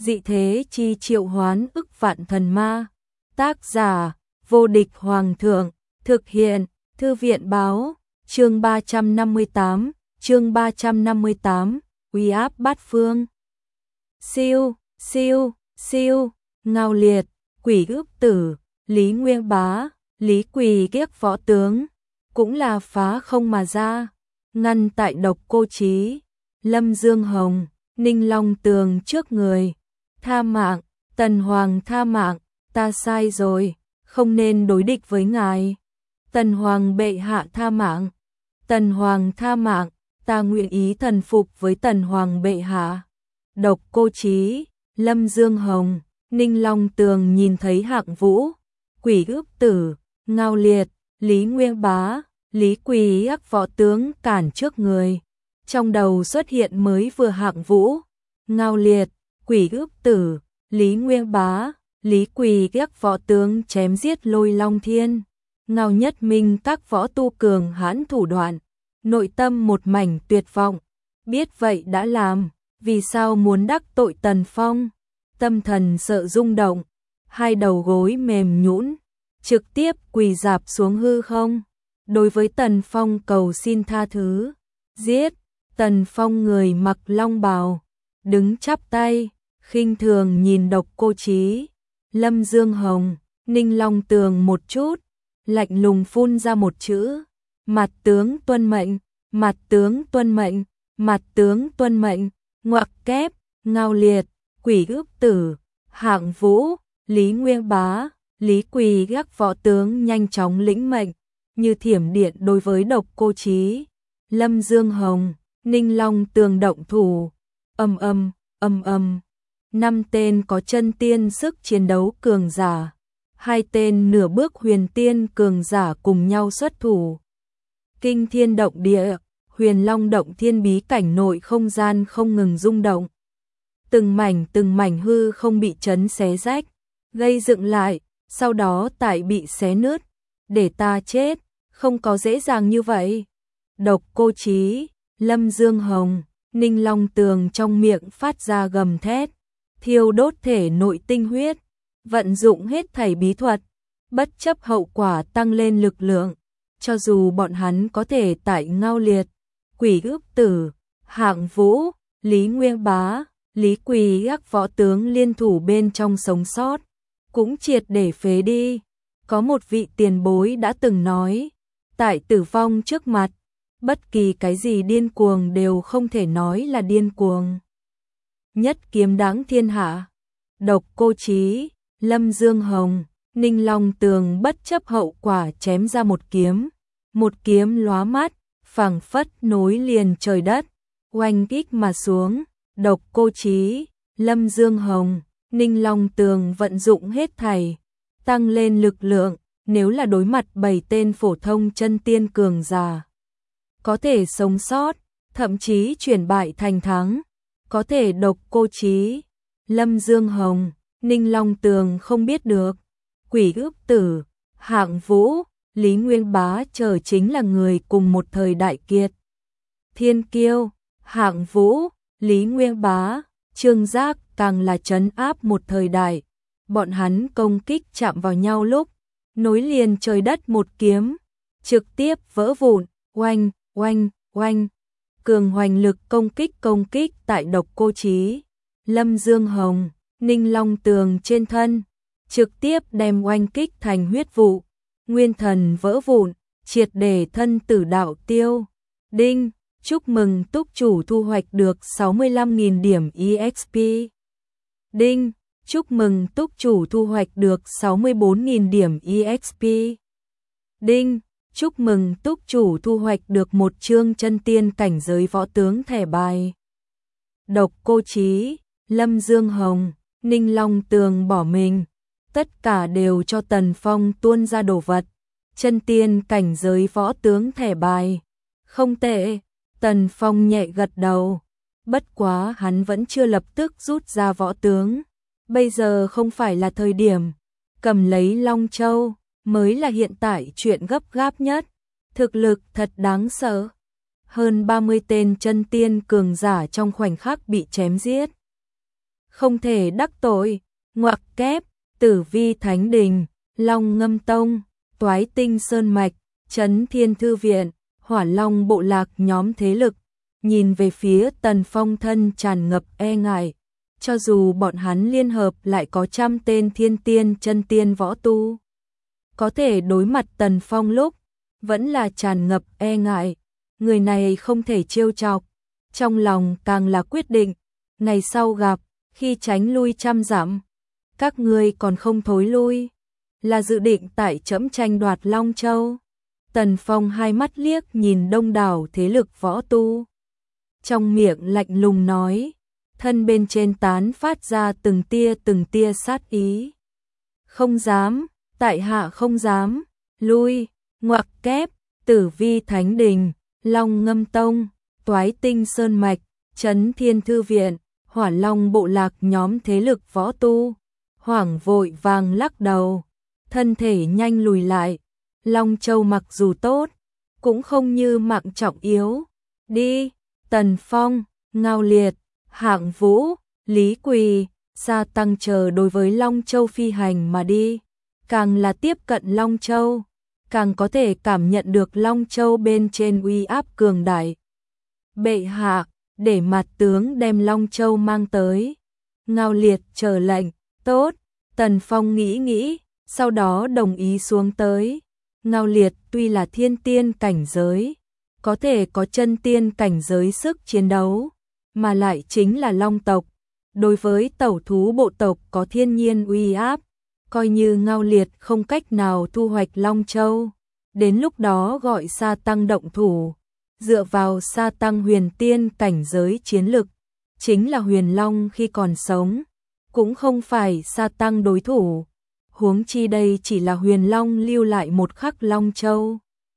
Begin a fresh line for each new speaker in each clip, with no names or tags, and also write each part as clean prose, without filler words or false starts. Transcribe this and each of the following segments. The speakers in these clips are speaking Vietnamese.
dị thế chi triệu hoán ức vạn thần ma. Tác giả, vô địch hoàng thượng, thực hiện, thư viện báo, chương 358, uy áp bát phương. Siêu, siêu, siêu, Ngao Liệt, Quỷ Ước Tử, Lý Nguyên Bá, Lý Quỳ Kiếc võ tướng, cũng là phá không mà ra, ngăn tại Độc Cô Chí, Lâm Dương Hồng, Ninh Long Tường trước người. Tha mạng, Tần Hoàng tha mạng, ta sai rồi, không nên đối địch với ngài. Tần Hoàng bệ hạ tha mạng, Tần Hoàng tha mạng, ta nguyện ý thần phục với Tần Hoàng bệ hạ. Độc Cô Chí, Lâm Dương Hồng, Ninh Long Tường nhìn thấy Hạng Vũ, Quỷ Ước Tử, Ngao Liệt, Lý Nguyên Bá, Lý Quỳ Ác võ tướng cản trước người. Trong đầu xuất hiện mới vừa Hạng Vũ, Ngao Liệt, Quỷ Ước Tử, Lý Nguyên Bá, Lý Quỳ Ác võ tướng chém giết Lôi Long Thiên. Ngao Nhất Minh các võ tu cường hãn thủ đoạn, nội tâm một mảnh tuyệt vọng. Biết vậy đã làm, vì sao muốn đắc tội Tần Phong? Tâm thần sợ rung động, hai đầu gối mềm nhũn, trực tiếp quỳ rạp xuống hư không. Đối với Tần Phong cầu xin tha thứ. Giết! Tần Phong người mặc long bào, đứng chắp tay, khinh thường nhìn Độc Cô Chí, Lâm Dương Hồng, Ninh Long Tường một chút, lạnh lùng phun ra một chữ: mặt tướng tuân mệnh, mặt tướng tuân mệnh, mặt tướng tuân mệnh. Ngoặc kép, Ngao Liệt, Quỷ Ước Tử, Hạng Vũ, Lý Nguyên Bá, Lý Quỳ các võ tướng nhanh chóng lĩnh mệnh, như thiểm điện đối với Độc Cô Chí, Lâm Dương Hồng, Ninh Long Tường động thủ. Âm âm, âm âm. 5 tên có chân tiên sức chiến đấu cường giả, 2 tên nửa bước huyền tiên cường giả cùng nhau xuất thủ. Kinh thiên động địa, Huyền Long động thiên bí cảnh nội không gian không ngừng rung động. Từng mảnh hư không bị chấn xé rách, gây dựng lại, sau đó tại bị xé nứt. Để ta chết, không có dễ dàng như vậy. Độc Cô Chí, Lâm Dương Hồng, Ninh Long Tường trong miệng phát ra gầm thét, thiêu đốt thể nội tinh huyết, vận dụng hết thảy bí thuật, bất chấp hậu quả tăng lên lực lượng. Cho dù bọn hắn có thể tại Ngao Liệt, Quỷ Ước Tử, Hạng Vũ, Lý Nguyên Bá, Lý Quỳ các võ tướng liên thủ bên trong sống sót, cũng triệt để phế đi. Có một vị tiền bối đã từng nói, tại tử vong trước mặt, bất kỳ cái gì điên cuồng đều không thể nói là điên cuồng. Nhất kiếm đáng thiên hạ. Độc Cô Chí, Lâm Dương Hồng, Ninh Long Tường bất chấp hậu quả chém ra một kiếm lóa mắt, phảng phất nối liền trời đất, oanh kích mà xuống. Độc Cô Chí, Lâm Dương Hồng, Ninh Long Tường vận dụng hết thảy, tăng lên lực lượng. Nếu là đối mặt 7 tên phổ thông chân tiên cường giả, có thể sống sót, thậm chí chuyển bại thành thắng. Có thể Độc Cô Chí, Lâm Dương Hồng, Ninh Long Tường không biết được. Quỷ Ước Tử, Hạng Vũ, Lý Nguyên Bá chờ chính là người cùng một thời đại kiệt. Thiên kiêu, Hạng Vũ, Lý Nguyên Bá, Trương Giác càng là trấn áp một thời đại. Bọn hắn công kích chạm vào nhau lúc, nối liền trời đất một kiếm, trực tiếp vỡ vụn, oanh, oanh, oanh. Cường hoành lực công kích tại Độc Cô Chí, Lâm Dương Hồng, Ninh Long Tường trên thân, trực tiếp đem oanh kích thành huyết vụ, nguyên thần vỡ vụn, triệt để thân tử đạo tiêu. Đinh, chúc mừng túc chủ thu hoạch được 65.000 điểm EXP. Đinh, chúc mừng túc chủ thu hoạch được 64.000 điểm EXP. Đinh, chúc mừng túc chủ thu hoạch được một chương chân tiên cảnh giới võ tướng thẻ bài. Độc Cô Chí, Lâm Dương Hồng, Ninh Long Tường bỏ mình, tất cả đều cho Tần Phong tuôn ra đồ vật. Chân tiên cảnh giới võ tướng thẻ bài. Không tệ, Tần Phong nhẹ gật đầu. Bất quá hắn vẫn chưa lập tức rút ra võ tướng. Bây giờ không phải là thời điểm. Cầm lấy Long Châu mới là hiện tại chuyện gấp gáp nhất. Thực lực thật đáng sợ. Hơn 30 tên chân tiên cường giả trong khoảnh khắc bị chém giết. không thể đắc tội, ngoặc kép, Tử Vi Thánh Đình, Long Ngâm Tông, Toái Tinh Sơn Mạch, Trấn Thiên Thư Viện, Hỏa Long Bộ Lạc nhóm thế lực, nhìn về phía Tần Phong thân tràn ngập e ngại, cho dù bọn hắn liên hợp lại có trăm tên thiên tiên chân tiên võ tu. Có thể đối mặt Tần Phong lúc, vẫn là tràn ngập e ngại, người này không thể trêu chọc, trong lòng càng là quyết định, ngày sau gặp, khi tránh lui trăm dặm, các ngươi còn không thối lui, là dự định tại trẫm tranh đoạt Long Châu. Tần Phong hai mắt liếc nhìn đông đảo thế lực võ tu, trong miệng lạnh lùng nói, thân bên trên tán phát ra từng tia sát ý. Không dám, tại hạ không dám, lui, ngoặc kép, Tử Vi Thánh Đình, Long Ngâm Tông, Toái Tinh Sơn Mạch, Trấn Thiên Thư Viện, Hỏa Long Bộ Lạc nhóm thế lực võ tu, hoảng vội vàng lắc đầu, thân thể nhanh lùi lại. Long Châu mặc dù tốt, cũng không như mạng trọng yếu. Đi, Tần Phong, Ngao Liệt, Hạng Vũ, Lý Quỳ, Sa Tăng chờ đối với Long Châu phi hành mà đi. Càng là tiếp cận Long Châu, càng có thể cảm nhận được Long Châu bên trên uy áp cường đại. Bệ hạ, để mặt tướng đem Long Châu mang tới. Ngao Liệt chờ lệnh, tốt. Tần Phong nghĩ nghĩ, sau đó đồng ý xuống tới. Ngao Liệt tuy là thiên tiên cảnh giới, có thể có chân tiên cảnh giới sức chiến đấu, mà lại chính là Long tộc. Đối với tẩu thú bộ tộc có thiên nhiên uy áp, coi như Ngao Liệt không cách nào thu hoạch Long Châu, đến lúc đó gọi Sa Tăng động thủ, dựa vào Sa Tăng huyền tiên cảnh giới chiến lực, chính là Huyền Long khi còn sống, cũng không phải Sa Tăng đối thủ. Huống chi đây chỉ là Huyền Long lưu lại một khắc Long Châu.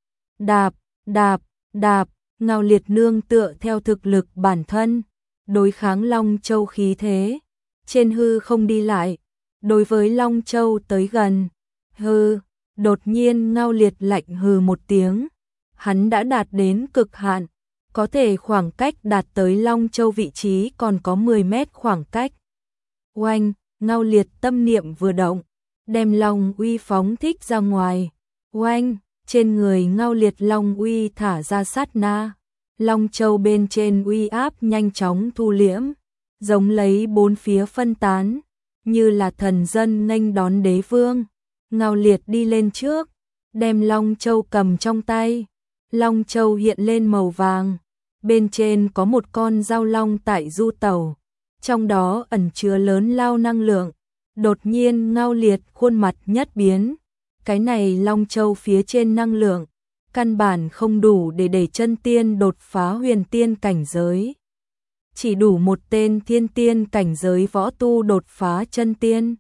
Đạp, đạp, đạp, Ngao Liệt nương tựa theo thực lực bản thân, đối kháng Long Châu khí thế, trên hư không đi lại, đối với Long Châu tới gần. Hừ, đột nhiên Ngao Liệt lạnh hừ một tiếng, hắn đã đạt đến cực hạn, có thể khoảng cách đạt tới Long Châu vị trí còn có 10 mét khoảng cách. Oanh, Ngao Liệt tâm niệm vừa động, đem Long uy phóng thích ra ngoài. Oanh, trên người Ngao Liệt Long uy thả ra sát na, Long Châu bên trên uy áp nhanh chóng thu liễm, giống lấy bốn phía phân tán, như là thần dân nghênh đón đế vương. Ngao Liệt đi lên trước, đem Long Châu cầm trong tay. Long Châu hiện lên màu vàng, bên trên có một con dao long tại du tẩu, trong đó ẩn chứa lớn lao năng lượng. Đột nhiên Ngao Liệt khuôn mặt nhất biến, cái này Long Châu phía trên năng lượng, căn bản không đủ để chân tiên đột phá huyền tiên cảnh giới. Chỉ đủ một tên thiên tiên cảnh giới võ tu đột phá chân tiên.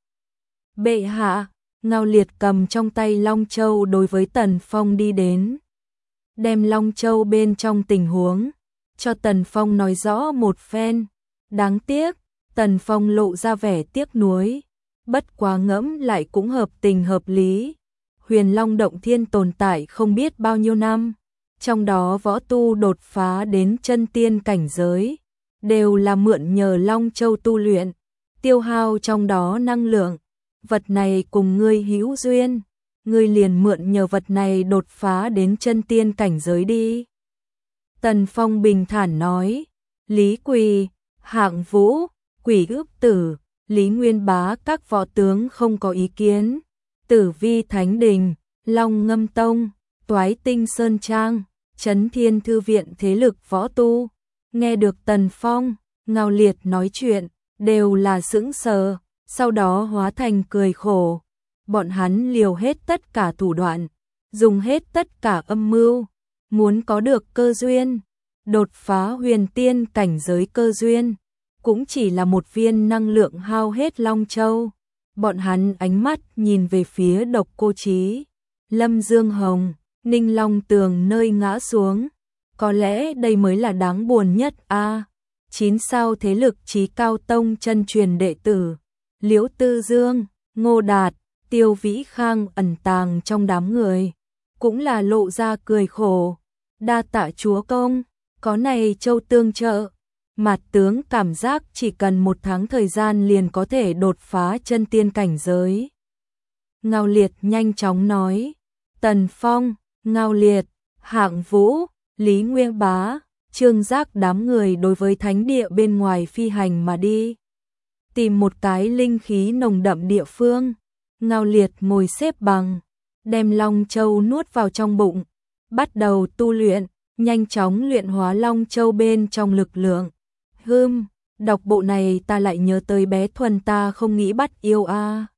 Bệ hạ, Ngao Liệt cầm trong tay Long Châu đối với Tần Phong đi đến, đem Long Châu bên trong tình huống cho Tần Phong nói rõ một phen. Đáng tiếc, Tần Phong lộ ra vẻ tiếc nuối, bất quá ngẫm lại cũng hợp tình hợp lý. Huyền Long động thiên tồn tại không biết bao nhiêu năm, trong đó võ tu đột phá đến chân tiên cảnh giới, đều là mượn nhờ Long Châu tu luyện, tiêu hao trong đó năng lượng. Vật này cùng ngươi hữu duyên, ngươi liền mượn nhờ vật này đột phá đến chân tiên cảnh giới đi. Tần Phong bình thản nói. Lý Quỳ, Hạng Vũ, Quỷ Ước Tử, Lý Nguyên Bá các võ tướng không có ý kiến. Tử Vi Thánh Đình, Long Ngâm Tông, Toái Tinh Sơn Trang, Trấn Thiên Thư Viện thế lực võ tu, nghe được Tần Phong, Ngao Liệt nói chuyện, đều là sững sờ, sau đó hóa thành cười khổ. Bọn hắn liều hết tất cả thủ đoạn, dùng hết tất cả âm mưu, muốn có được cơ duyên, đột phá huyền tiên cảnh giới cơ duyên, cũng chỉ là một viên năng lượng hao hết Long Châu. Bọn hắn ánh mắt nhìn về phía Độc Cô Chí, Lâm Dương Hồng, Ninh Long Tường nơi ngã xuống. Có lẽ đây mới là đáng buồn nhất a. 9 sao thế lực Chí Cao Tông chân truyền đệ tử, Liễu Tư Dương, Ngô Đạt, Tiêu Vĩ Khang ẩn tàng trong đám người, cũng là lộ ra cười khổ. Đa tạ chúa công, có này châu tương trợ, Mạt tướng cảm giác chỉ cần 1 tháng thời gian liền có thể đột phá chân tiên cảnh giới. Ngao Liệt nhanh chóng nói. Tần Phong, Ngao Liệt, Hạng Vũ, Lý Nguyên Bá, Trương Giác đám người đối với thánh địa bên ngoài phi hành mà đi. Tìm một cái linh khí nồng đậm địa phương. Ngao Liệt ngồi xếp bằng, đem Long Châu nuốt vào trong bụng, bắt đầu tu luyện, nhanh chóng luyện hóa Long Châu bên trong lực lượng. Đọc bộ này ta lại nhớ tới bé Thuần ta không nghĩ bắt yêu a.